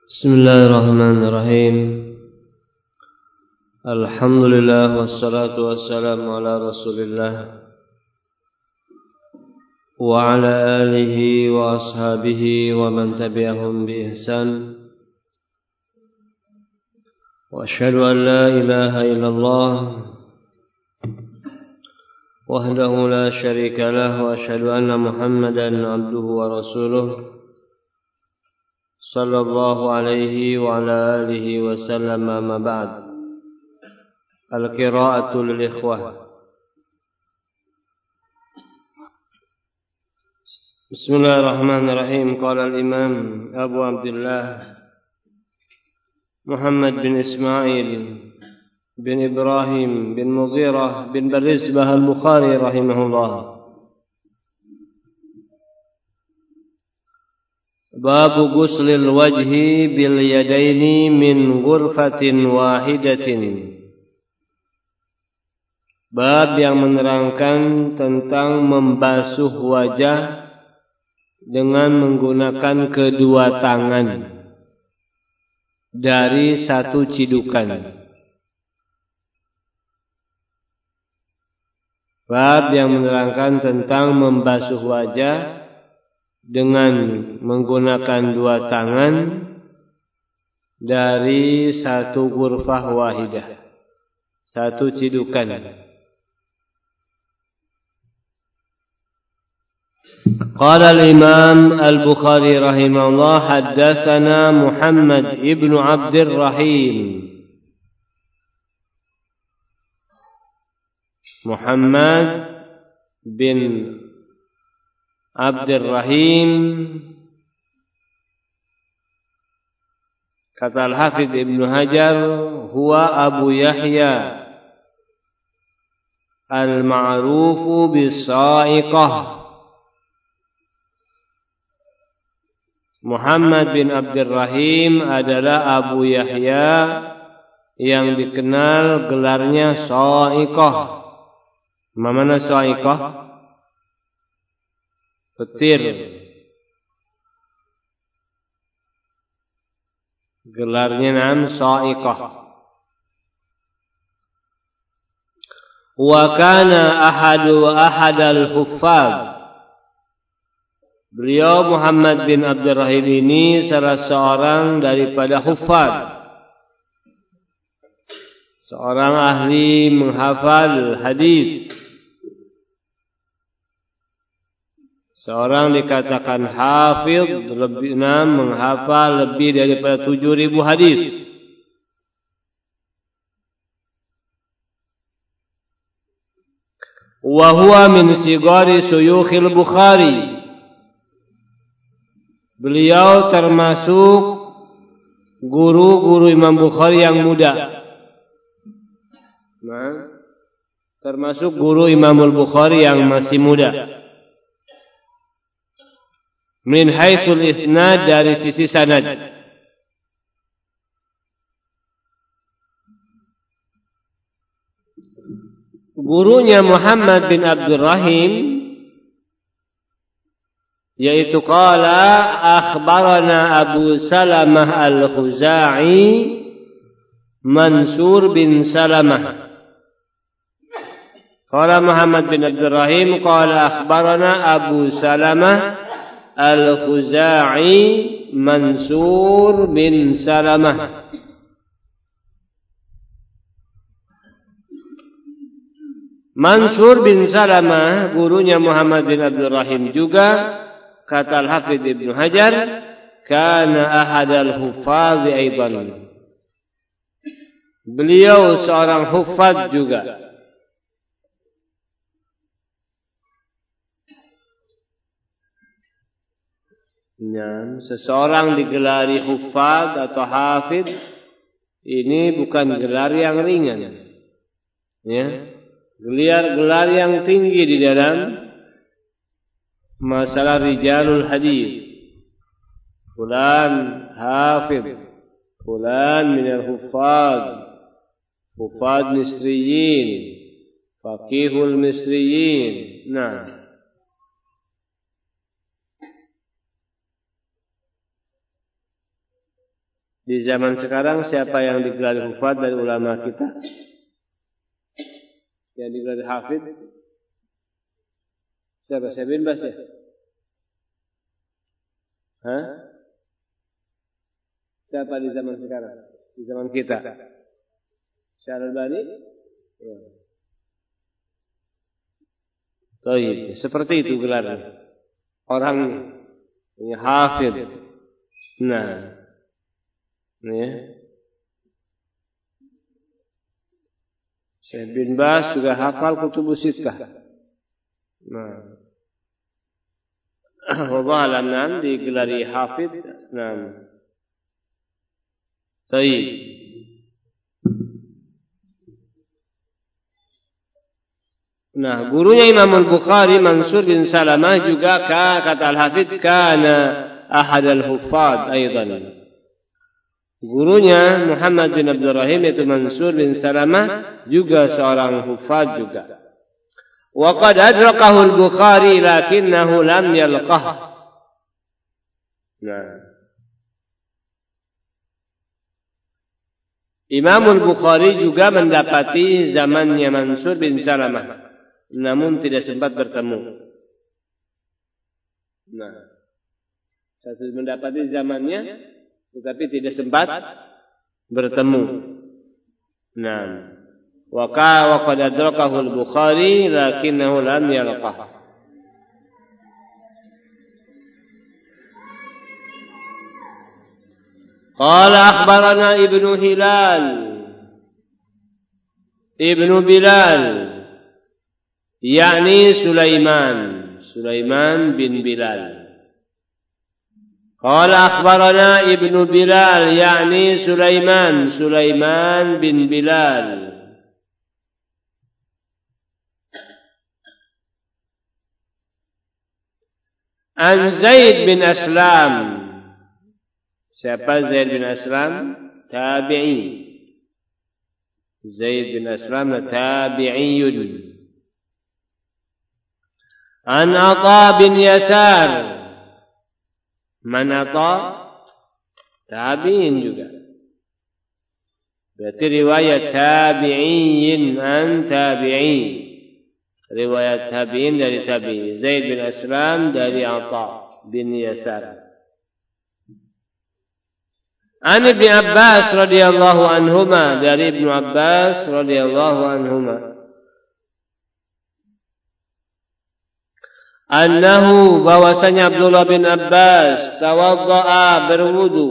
Bismillahirrahmanirrahim. Alhamdulillah wassalatu wassalamu ala Rasulillah wa ala alihi wa ashabihi wa man tabi'ahum bi ihsan. Wa asyhadu an la ilaha illallah wahdahu la syarika lah wa asyhadu anna Muhammadan abduhu wa rasuluh sallallahu alaihi wa ala alihi wa sallam. Amma ba'd. Al-qira'atu lil ikhwah. Bismillahirrahmanirrahim. Qala al-imam Abu Abdullah Muhammad bin Ismail bin Ibrahim bin Mughirah bin Barizbah al-Bukhari rahimahullah. Babu guslil wajhi bil yadaini min ghurfatin wahidatin. Bab yang menerangkan tentang membasuh wajah dengan menggunakan kedua tangan dari satu cidukan. Bab yang menerangkan tentang membasuh wajah dengan menggunakan dua tangan dari satu ghurfah wahidah, satu cidukan. Qala al-imam al-Bukhari rahimahullah haddatsana Muhammad ibn Abdir Rahim. Muhammad bin Abdur Rahim, kata Al-Hafidh Ibn Hajar, huwa Abu Yahya al-ma'rufu bis-sa'iqah. Muhammad bin Abdur Rahim adalah Abu Yahya yang dikenal gelarnya sa'iqah. Mana sa'iqah? Petir. Gelarnya nam sa'iqah. Wa kana ahadal huffaz. Beliau Muhammad bin Abdur Rahim ini salah seorang daripada huffaz, seorang ahli menghafal hadis. Seorang dikatakan hafidh, lebih menghafal lebih daripada 7.000 hadis. Wa huwa min sigari suyukhil Bukhari. Beliau termasuk guru-guru Imam Bukhari yang muda. Termasuk guru Imam Bukhari yang masih muda. Min haitsul isnad, dari sisi sanad. Gurunya Muhammad bin Abdur Rahim yaitu qala akhbarana Abu Salamah al-Khuzai Mansur bin Salamah. Qala Muhammad bin Abdur Rahim qala akhbarana Abu Salamah al-Khuzai Mansur bin Salamah. Mansur bin Salamah gurunya Muhammad bin Abdur Rahim juga, kata Al-Hafidh Ibn Hajar, kana ahadal huffaz aidan. Beliau seorang huffaz juga. Seseorang digelari huffaz atau hafidh, ini bukan gelar yang ringan, ya, gelar yang tinggi di dalam masalah rijalul hadis. Fulan hafidh, fulan minal huffaz, huffaz misriyin, faqihul misriyin. Nah, Di zaman sekarang siapa yang digelar hufad dari ulama kita? Yang digelar hafid? Siapa? Syekh bin Baz ya? Hah? Siapa di zaman sekarang? Di zaman kita? Syekh Al-Albani? Ya. Baik, seperti itu gelarnya. Orang punya hafid. Nah, ya. Syekh bin Baz juga hafal kutubus sittah. Nah, wallahu a'lam digelari hafid. Nah, baik. Nah, gurunya Imam Al-Bukhari Mansur bin Salamah juga kata Al-Hafidh kana ahad al-huffaz aidan. Gurunya Muhammad bin Abdul Rahim yaitu Mansur bin Salamah juga seorang hufaz juga. Wa qad adrakahu Al-Bukhari lakinnahu lam yalqah. Nah, Imam Al-Bukhari juga mendapati zamannya Mansur bin Salamah, namun tidak sempat bertemu. Nah, saya mendapati zamannya, tetapi tidak sempat bertemu. Nah, wa qad adrakahu Al-Bukhari lakinnahu lam yalqah. Qala akhbarana Ibnu Hilal Ibnu Bilal yakni Sulaiman bin Bilal. Qala akhbarana Ibnu Bilal yakni Sulaiman bin Bilal. An Zaid bin Aslam. Siapa Zaid bin Aslam? Tabi'i. Zaid bin Aslam tabi'iyun. An Atha bin Yasar. Man Atha? Tabi'in juga. Berarti riwayat tabi'in an tabi'i. Riwayat tabi'in dari tabi'i. Zaid bin Aslam dari Atha bin Yasar. An Ibnu Abbas radhiyallahu anhuma, dari Ibnu Abbas radhiyallahu anhuma. Annahu, bahwasanya Abdullah bin Abbas tawaddaa, berwudu.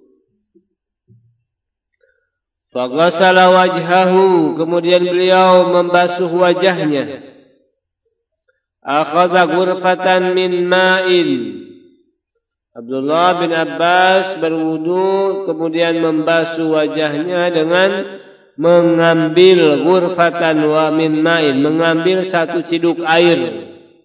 Faghasala wajhahu, kemudian beliau membasuh wajahnya. Akhadha ghurfatan min ma'in. Abdullah bin Abbas berwudu kemudian membasuh wajahnya dengan mengambil ghurfatan wa min ma'in, mengambil satu ciduk air.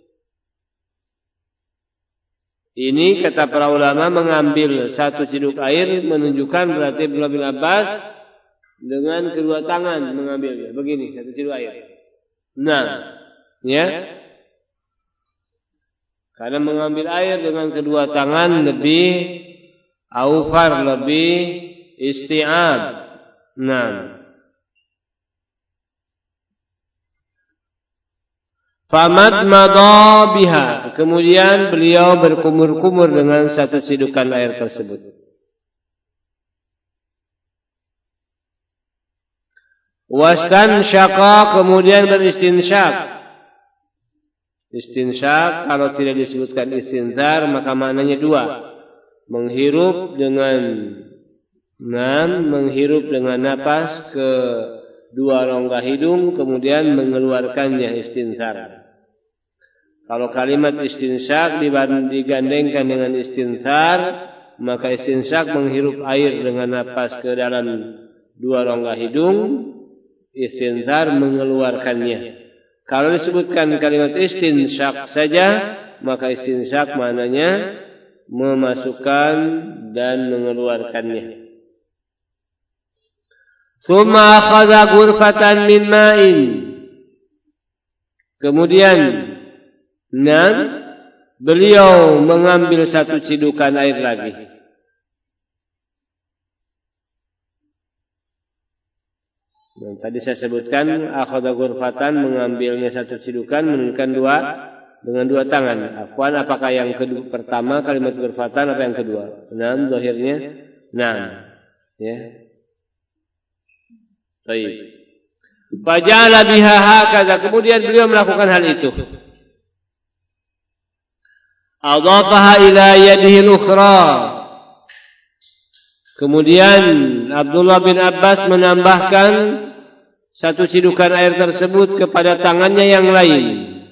Ini kata para ulama, mengambil satu ciduk air menunjukkan berarti Abdullah bin Abbas dengan kedua tangan mengambilnya. Begini, satu ciduk air. Nah, ya. Karena mengambil air dengan kedua tangan lebih aufar, lebih isti'ab. Nah, famadmadha biha, kemudian beliau berkumur-kumur dengan satu cidukan air tersebut. Wastansyaqa, kemudian beristinsyak. Istinsyak kalau tidak disebutkan istinzar maka maknanya dua. Menghirup dengan napas ke dua rongga hidung kemudian mengeluarkannya, istinsar. Kalau kalimat istinsyak digandengkan dengan istinsar, maka istinsyak menghirup air dengan napas ke dalam dua rongga hidung, istinsar mengeluarkannya. Kalau disebutkan kalimat istinsyak saja, maka istinsyak maknanya memasukkan dan mengeluarkannya. Tsumma akhadha ghurfatan min ma'in. Kemudian beliau mengambil satu cidukan air lagi. Nah, tadi saya sebutkan akhadha ghurfatan, mengambilnya satu cidukan, menunjukkan dua dengan dua tangan. Afwan, apakah yang kedua pertama kalimat ghurfatan apa yang kedua? Nah, zahirnya nah. Ya. Baik. Faja'ala biha hakaza, kemudian beliau melakukan hal itu. Adhafaha ila yadihi al-ukhra. Kemudian Abdullah bin Abbas menambahkan satu cidukan air tersebut kepada tangannya yang lain.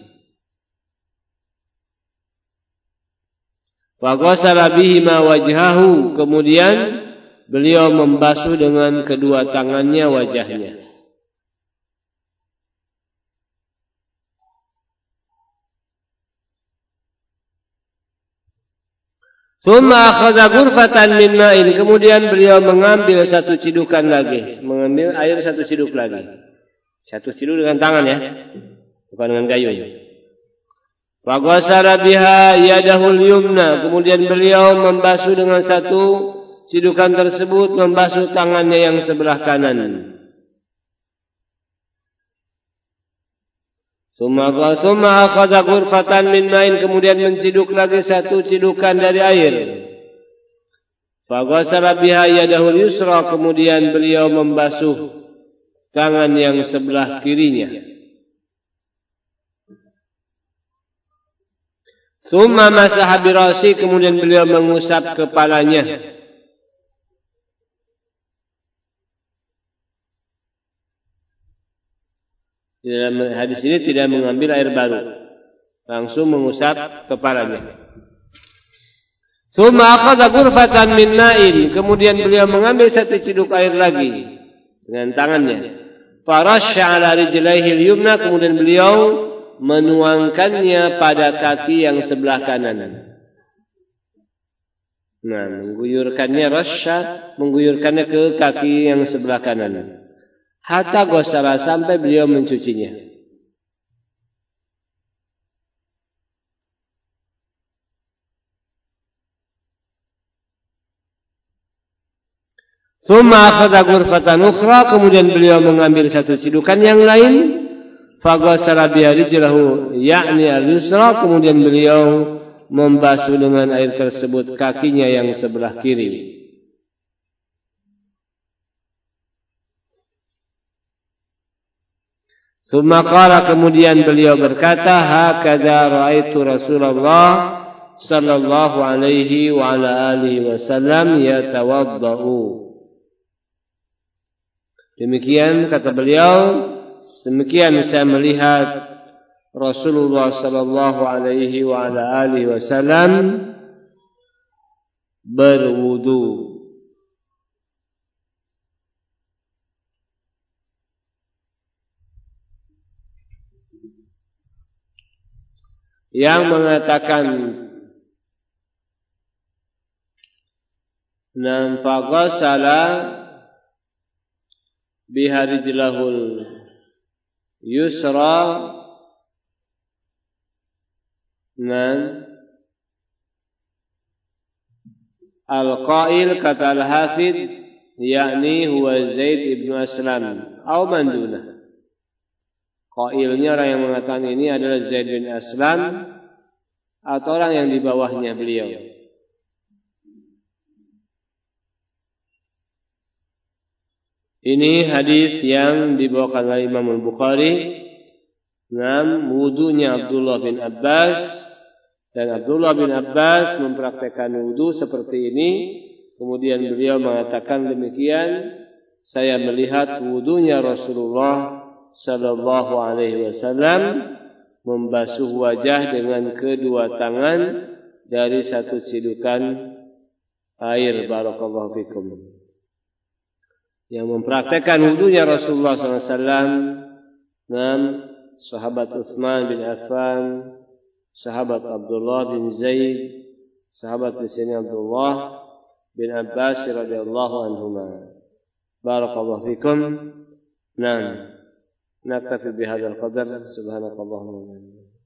Wa ghasala bihima wajhahu, kemudian beliau membasuh dengan kedua tangannya wajahnya. Tsumma akhadha ghurfatan min ma'in, kemudian beliau mengambil satu cidukan lagi, mengambil air satu ciduk lagi. Satu ciduk dengan tangan ya, bukan dengan gayung. Wa ghasala biha yadahul yumna, kemudian beliau membasuh dengan satu cidukan tersebut, membasuh tangannya yang sebelah kanan. Summa akhadha ghurfatan min ma'in, kemudian menciduk lagi satu cidukan dari air. Fa ghasala biha yadahul yusra, kemudian beliau membasuh tangan yang sebelah kirinya. Summa masaha bi ra'si, kemudian beliau mengusap kepalanya. Di dalam hadis ini tidak mengambil air baru, langsung mengusap kepalanya. Tsumma akhadha ghurfatan min ma'in, kemudian beliau mengambil satu ciduk air lagi dengan tangannya. Farasha 'ala rijlaihi al-yumna, kemudian beliau menuangkannya pada kaki yang sebelah kanan. Nah, mengguyurkannya, rasya, mengguyurkannya ke kaki yang sebelah kanan. Hatta ghasala, sampai beliau mencucinya. Tsumma akhadha ghurfatan ukhra, kemudian beliau mengambil satu cidukan yang lain. Fa ghasala bi rijlahu ya'ni al-yusra, kemudian beliau membasuh dengan air tersebut kakinya yang sebelah kiri. Tsumma qala, kemudian beliau berkata, hakadha ra'aitu Rasulullah sallallahu alaihi wa ala alihi wasallam yatawaddau. Demikian kata beliau, demikian saya melihat Rasulullah sallallahu alaihi wa ala alihi wasallam berwudu. Yang mengatakan nam faghasala biha rijlahul yusra, nam al-qail kata al-hafidh yakni huwa Zaid ibn Aslam atau manduna. Qailnya orang yang mengatakan ini adalah Zaid bin Aslam atau orang yang di bawahnya beliau. Ini hadis yang dibawakan oleh Imam Al-Bukhari. Wudunya Abdullah bin Abbas, dan Abdullah bin Abbas mempraktekkan wudu seperti ini. Kemudian beliau mengatakan demikian, saya melihat wudunya Rasulullah sallallahu alaihi wasallam membasuh wajah dengan kedua tangan dari satu cidukan air. Barakallahu fikum. Yang mempraktekkan wudunya Rasulullah sallallahu alaihi wasallam, sahabat Utsman bin Affan, sahabat Abdullah bin Zaid, sahabat di sini Abdullah bin Abbas radhiyallahu anhuma. Barakallahu fikum. Naktafi bihadzal qadar. Subhanakallahumma wa bihamdika.